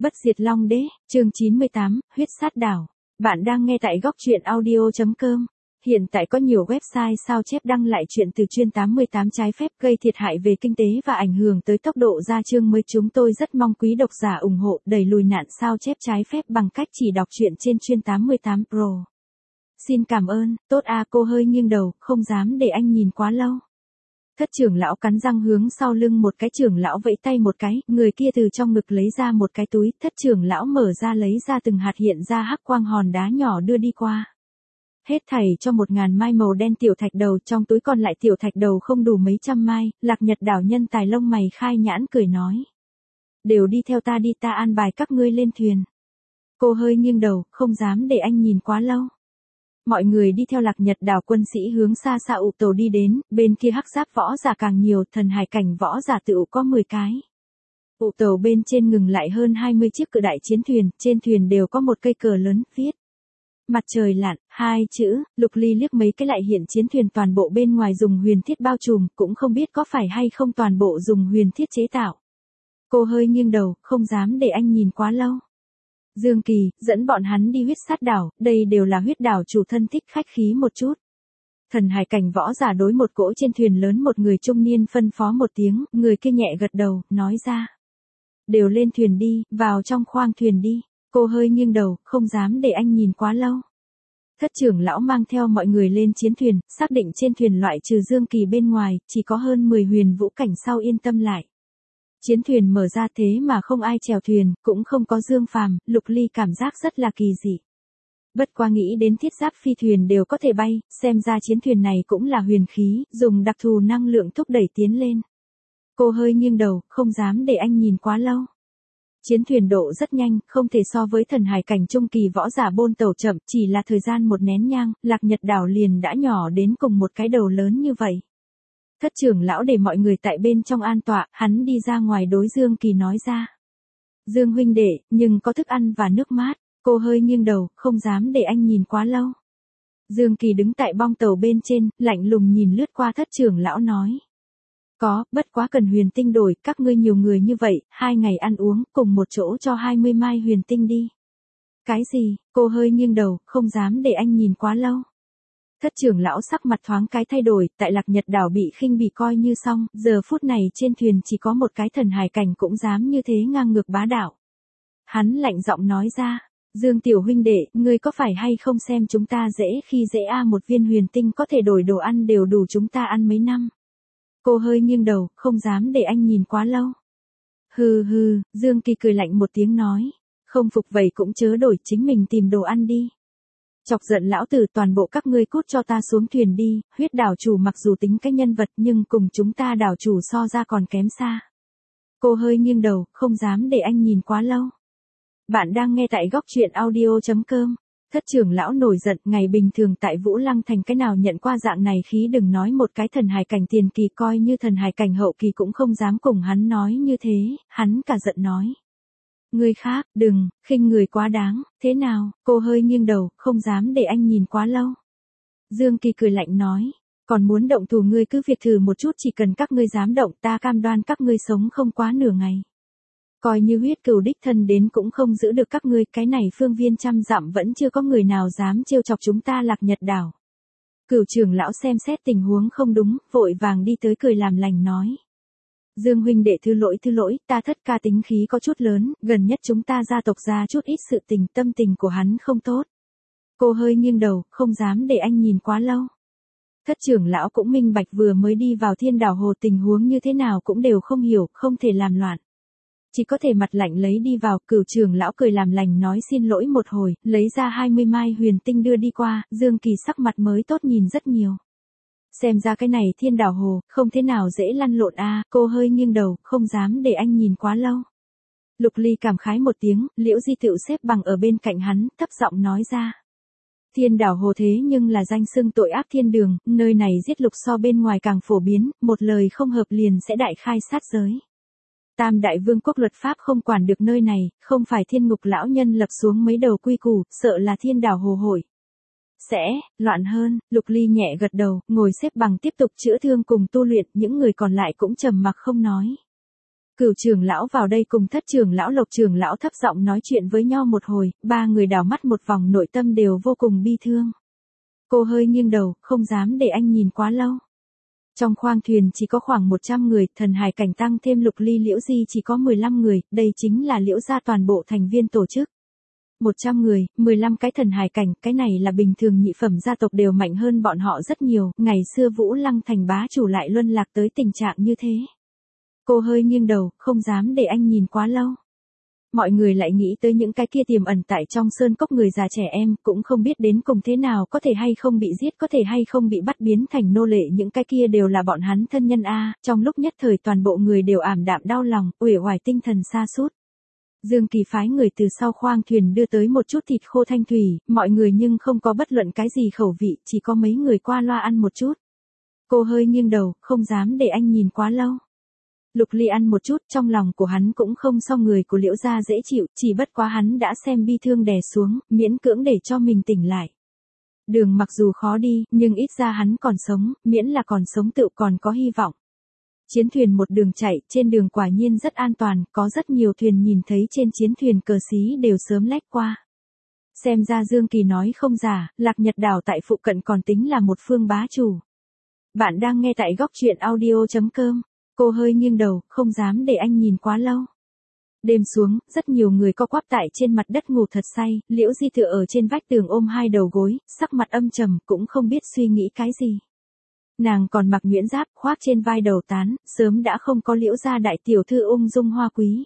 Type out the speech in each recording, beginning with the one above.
Bất diệt Long Đế, chương 98, huyết sát đảo. Bạn đang nghe tại góc truyện audio.com. Hiện tại có nhiều website sao chép đăng lại chuyện từ chuyên 88 trái phép gây thiệt hại về kinh tế và ảnh hưởng tới tốc độ ra chương mới. Chúng tôi rất mong quý độc giả ủng hộ đẩy lùi nạn sao chép trái phép bằng cách chỉ đọc truyện trên chuyên 88 Pro. Xin cảm ơn, tốt à. Cô hơi nghiêng đầu, không dám để anh nhìn quá lâu. Thất trưởng lão cắn răng hướng sau lưng một cái, trưởng lão vẫy tay một cái, người kia từ trong ngực lấy ra một cái túi, thất trưởng lão mở ra lấy ra từng hạt hiện ra hắc quang hòn đá nhỏ đưa đi qua. Hết thảy cho 1000 mai màu đen tiểu thạch đầu, trong túi còn lại tiểu thạch đầu không đủ mấy trăm mai. Lạc Nhật đảo nhân tài lông mày khai nhãn cười nói. Đều đi theo ta đi, ta an bài các ngươi lên thuyền. Cô hơi nghiêng đầu, không dám để anh nhìn quá lâu. Mọi người đi theo Lạc Nhật đảo quân sĩ hướng xa xa ụ tàu đi đến, bên kia hắc giáp võ giả càng nhiều, thần hải cảnh võ giả tự có 10 cái. Ụ tàu bên trên ngừng lại hơn 20 chiếc cự đại chiến thuyền, trên thuyền đều có một cây cờ lớn, viết. Mặt trời lặn, 2 chữ. Lục Ly liếc mấy cái lại hiện chiến thuyền toàn bộ bên ngoài dùng huyền thiết bao trùm, cũng không biết có phải hay không toàn bộ dùng huyền thiết chế tạo. Cô hơi nghiêng đầu, không dám để anh nhìn quá lâu. Dương Kỳ, dẫn bọn hắn đi huyết sát đảo, đây đều là huyết đảo chủ thân thích khách khí một chút. Thần hải cảnh võ giả đối một cỗ trên thuyền lớn, một người trung niên phân phó một tiếng, người kia nhẹ gật đầu, nói ra. Đều lên thuyền đi, vào trong khoang thuyền đi. Cô hơi nghiêng đầu, không dám để anh nhìn quá lâu. Thất trưởng lão mang theo mọi người lên chiến thuyền, xác định trên thuyền loại trừ Dương Kỳ bên ngoài, chỉ có hơn 10 huyền vũ cảnh sau yên tâm lại. Chiến thuyền mở ra thế mà không ai chèo thuyền, cũng không có Dương Phàm, Lục Ly cảm giác rất là kỳ dị. Bất quá nghĩ đến thiết giáp phi thuyền đều có thể bay, xem ra chiến thuyền này cũng là huyền khí, dùng đặc thù năng lượng thúc đẩy tiến lên. Cô hơi nghiêng đầu, không dám để anh nhìn quá lâu. Chiến thuyền độ rất nhanh, không thể so với thần hải cảnh trung kỳ võ giả bôn tàu chậm, chỉ là thời gian một nén nhang, Lạc Nhật đảo liền đã nhỏ đến cùng một cái đầu lớn như vậy. Thất trưởng lão để mọi người tại bên trong an tọa, hắn đi ra ngoài đối Dương Kỳ nói ra. Dương huynh đệ, nhưng có thức ăn và nước mát. Cô hơi nghiêng đầu, không dám để anh nhìn quá lâu. Dương Kỳ đứng tại bong tàu bên trên, lạnh lùng nhìn lướt qua thất trưởng lão nói. Có, bất quá cần huyền tinh đổi, các ngươi nhiều người như vậy, 2 ngày ăn uống, cùng một chỗ cho 20 mai huyền tinh đi. Cái gì? Cô hơi nghiêng đầu, không dám để anh nhìn quá lâu. Thất trưởng lão sắc mặt thoáng cái thay đổi, tại Lạc Nhật đảo bị khinh bỉ coi như xong, giờ phút này trên thuyền chỉ có một cái thần hải cảnh cũng dám như thế ngang ngược bá đạo. Hắn lạnh giọng nói ra, Dương tiểu huynh đệ, ngươi có phải hay không xem chúng ta dễ khi dễ một viên huyền tinh có thể đổi đồ ăn đều đủ chúng ta ăn mấy năm. Cô hơi nghiêng đầu, không dám để anh nhìn quá lâu. Hừ hừ, Dương Kỳ cười lạnh một tiếng nói, không phục vậy cũng chớ đổi, chính mình tìm đồ ăn đi. Chọc giận lão tử, toàn bộ các ngươi cút cho ta xuống thuyền đi, huyết đảo chủ mặc dù tính cái nhân vật nhưng cùng chúng ta đảo chủ so ra còn kém xa. Cô hơi nghiêng đầu, không dám để anh nhìn quá lâu. Bạn đang nghe tại góc truyện audio.com. Thất trưởng lão nổi giận, ngày bình thường tại Vũ Lăng Thành cái nào nhận qua dạng này khí, đừng nói một cái thần hải cảnh tiền kỳ, coi như thần hải cảnh hậu kỳ cũng không dám cùng hắn nói như thế, hắn cả giận nói. Người khác, đừng, khinh người quá đáng, thế nào? Cô hơi nghiêng đầu, không dám để anh nhìn quá lâu. Dương Kỳ cười lạnh nói, còn muốn động thủ ngươi cứ việc thử một chút, chỉ cần các ngươi dám động ta cam đoan các ngươi sống không quá nửa ngày. Coi như huyết cừu đích thân đến cũng không giữ được các ngươi, cái này phương viên trăm dặm vẫn chưa có người nào dám trêu chọc chúng ta Lạc Nhật đảo. Cửu trưởng lão xem xét tình huống không đúng, vội vàng đi tới cười làm lành nói. Dương huynh đệ thứ lỗi, ta thất ca tính khí có chút lớn, gần nhất chúng ta gia tộc ra chút ít sự tình, tâm tình của hắn không tốt. Cô hơi nghiêng đầu, không dám để anh nhìn quá lâu. Thất trưởng lão cũng minh bạch vừa mới đi vào thiên đảo hồ tình huống như thế nào cũng đều không hiểu, không thể làm loạn. Chỉ có thể mặt lạnh lấy đi vào, cửu trưởng lão cười làm lành nói xin lỗi một hồi, lấy ra 20 mai huyền tinh đưa đi qua, Dương Kỳ sắc mặt mới tốt nhìn rất nhiều. Xem ra cái này thiên đảo hồ, không thế nào dễ lăn lộn cô hơi nghiêng đầu, không dám để anh nhìn quá lâu. Lục Ly cảm khái một tiếng, Liễu Di Tựu xếp bằng ở bên cạnh hắn, thấp giọng nói ra. Thiên đảo hồ thế nhưng là danh xưng tội ác thiên đường, nơi này giết lục so bên ngoài càng phổ biến, một lời không hợp liền sẽ đại khai sát giới. Tam đại vương quốc luật pháp không quản được nơi này, không phải thiên ngục lão nhân lập xuống mấy đầu quy củ, sợ là thiên đảo hồ hội sẽ loạn hơn. Lục Ly nhẹ gật đầu, ngồi xếp bằng tiếp tục chữa thương cùng tu luyện, những người còn lại cũng trầm mặc không nói. Cửu trưởng lão vào đây cùng Thất trưởng lão Lộc trưởng lão thấp giọng nói chuyện với nhau một hồi, ba người đảo mắt một vòng nội tâm đều vô cùng bi thương. Cô hơi nghiêng đầu, không dám để anh nhìn quá lâu. Trong khoang thuyền chỉ có khoảng 100 người, Thần Hải Cảnh tăng thêm Lục Ly Liễu Di chỉ có 15 người, đây chính là Liễu gia toàn bộ thành viên tổ chức. 100 người, 15 cái Thần Hải Cảnh, cái này là bình thường nhị phẩm gia tộc đều mạnh hơn bọn họ rất nhiều, ngày xưa Vũ Lăng thành bá chủ lại luân lạc tới tình trạng như thế. Cô hơi nghiêng đầu, không dám để anh nhìn quá lâu. Mọi người lại nghĩ tới những cái kia tiềm ẩn tại trong sơn cốc người già trẻ em, cũng không biết đến cùng thế nào, có thể hay không bị giết, có thể hay không bị bắt biến thành nô lệ, những cái kia đều là bọn hắn thân nhân a. Trong lúc nhất thời toàn bộ người đều ảm đạm đau lòng, uể oải tinh thần sa sút. Dương Kỳ phái người từ sau khoang thuyền đưa tới một chút thịt khô thanh thủy, mọi người nhưng không có bất luận cái gì khẩu vị, chỉ có mấy người qua loa ăn một chút. Cô hơi nghiêng đầu, không dám để anh nhìn quá lâu. Lục Ly ăn một chút, trong lòng của hắn cũng không so người của Liễu gia dễ chịu, chỉ bất quá hắn đã xem bi thương đè xuống, miễn cưỡng để cho mình tỉnh lại. Đường mặc dù khó đi, nhưng ít ra hắn còn sống, miễn là còn sống tựu còn có hy vọng. Chiến thuyền một đường chạy, trên đường quả nhiên rất an toàn, có rất nhiều thuyền nhìn thấy trên chiến thuyền cờ xí đều sớm lách qua. Xem ra Dương Kỳ nói không giả, Lạc Nhật đảo tại phụ cận còn tính là một phương bá chủ. Bạn đang nghe tại góc truyện audio.com. Cô hơi nghiêng đầu, không dám để anh nhìn quá lâu. Đêm xuống, rất nhiều người co quắp tại trên mặt đất ngủ thật say, Liễu Di tựa ở trên vách tường ôm hai đầu gối, sắc mặt âm trầm, cũng không biết suy nghĩ cái gì. Nàng còn mặc nhuyễn giáp, khoác trên vai đầu tán, sớm đã không có Liễu gia đại tiểu thư ung dung hoa quý.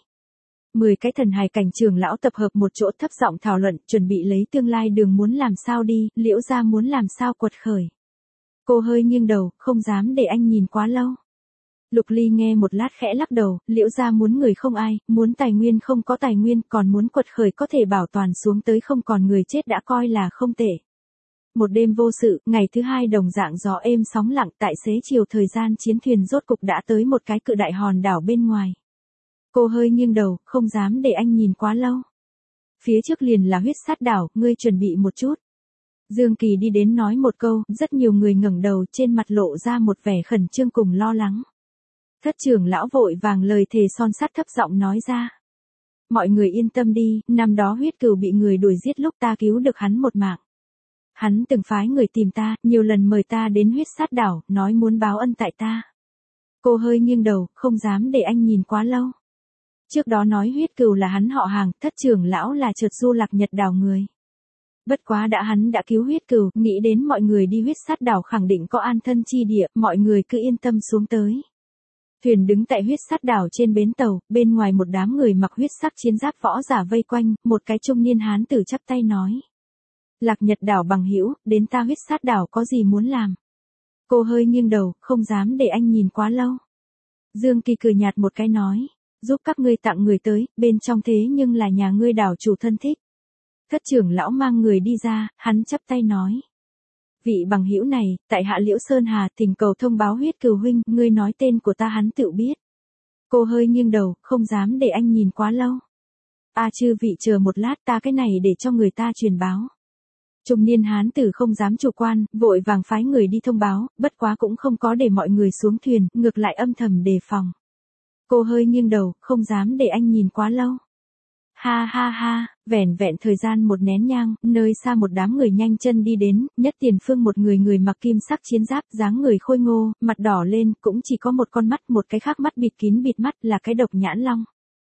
10 cái Thần Hải Cảnh trưởng lão tập hợp một chỗ thấp giọng thảo luận, chuẩn bị lấy tương lai đường muốn làm sao đi, Liễu gia muốn làm sao quật khởi. Cô hơi nghiêng đầu, không dám để anh nhìn quá lâu. Lục Ly nghe một lát khẽ lắc đầu, Liễu gia muốn người không ai, muốn tài nguyên không có tài nguyên, còn muốn quật khởi có thể bảo toàn xuống tới không còn người chết đã coi là không tệ. Một đêm vô sự, ngày thứ hai đồng dạng gió êm sóng lặng, tại xế chiều thời gian chiến thuyền rốt cục đã tới một cái cự đại hòn đảo bên ngoài. Cô hơi nghiêng đầu, không dám để anh nhìn quá lâu. Phía trước liền là huyết sát đảo, ngươi chuẩn bị một chút. Dương Kỳ đi đến nói một câu, rất nhiều người ngẩng đầu, trên mặt lộ ra một vẻ khẩn trương cùng lo lắng. Thất trưởng lão vội vàng lời thề son sắt thấp giọng nói ra. Mọi người yên tâm đi, năm đó huyết cừu bị người đuổi giết lúc ta cứu được hắn một mạng. Hắn từng phái người tìm ta, nhiều lần mời ta đến huyết sát đảo, nói muốn báo ân tại ta. Cô hơi nghiêng đầu, không dám để anh nhìn quá lâu. Trước đó nói huyết cừu là hắn họ Hàng, thất trưởng lão là trượt du Lạc Nhật đảo người. Bất quá hắn đã cứu huyết cừu, nghĩ đến mọi người đi huyết sát đảo khẳng định có an thân chi địa, mọi người cứ yên tâm xuống tới. Thuyền đứng tại huyết sát đảo trên bến tàu, bên ngoài một đám người mặc huyết sắc chiến giáp võ giả vây quanh, một cái trung niên hán tử chắp tay nói. Lạc Nhật đảo bằng hữu, đến ta huyết sát đảo có gì muốn làm? Cô hơi nghiêng đầu, không dám để anh nhìn quá lâu. Dương Kỳ cười nhạt một cái nói, giúp các ngươi tặng người tới, bên trong thế nhưng là nhà ngươi đảo chủ thân thích. Thất trưởng lão mang người đi ra, hắn chắp tay nói. Vị bằng hữu này, tại hạ Liễu Sơn Hà thỉnh cầu thông báo huyết cừu huynh, ngươi nói tên của ta hắn tự biết. Cô hơi nghiêng đầu, không dám để anh nhìn quá lâu. Chư vị chờ một lát, ta cái này để cho người ta truyền báo. Trung niên hán tử không dám chủ quan, vội vàng phái người đi thông báo, bất quá cũng không có để mọi người xuống thuyền, ngược lại âm thầm đề phòng. Cô hơi nghiêng đầu, không dám để anh nhìn quá lâu. Ha ha ha, vẻn vẹn thời gian một nén nhang, nơi xa một đám người nhanh chân đi đến, nhất tiền phương một người mặc kim sắc chiến giáp, dáng người khôi ngô, mặt đỏ lên, cũng chỉ có một con mắt, một cái khác mắt bịt kín bịt mắt là cái Độc Nhãn Long.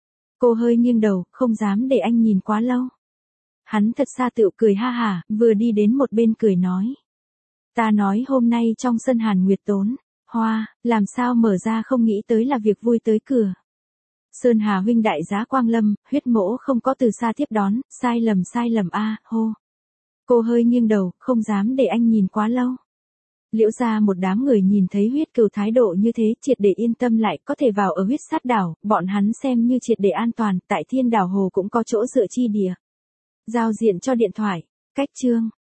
Cô hơi nghiêng đầu, không dám để anh nhìn quá lâu. Hắn thật xa tựu cười ha hả, vừa đi đến một bên cười nói. Ta nói hôm nay trong sân Hàn Nguyệt Tốn, hoa, làm sao mở ra không nghĩ tới là việc vui tới cửa. Sơn Hà huynh đại giá quang lâm, huyết mỗ không có từ xa tiếp đón, sai lầm hô. Cô hơi nghiêng đầu, không dám để anh nhìn quá lâu. Liễu gia một đám người nhìn thấy huyết cừu thái độ như thế, triệt để yên tâm lại, có thể vào ở huyết sát đảo, bọn hắn xem như triệt để an toàn, tại Thiên Đảo Hồ cũng có chỗ dựa chi địa. Giao diện cho điện thoại, cách chương.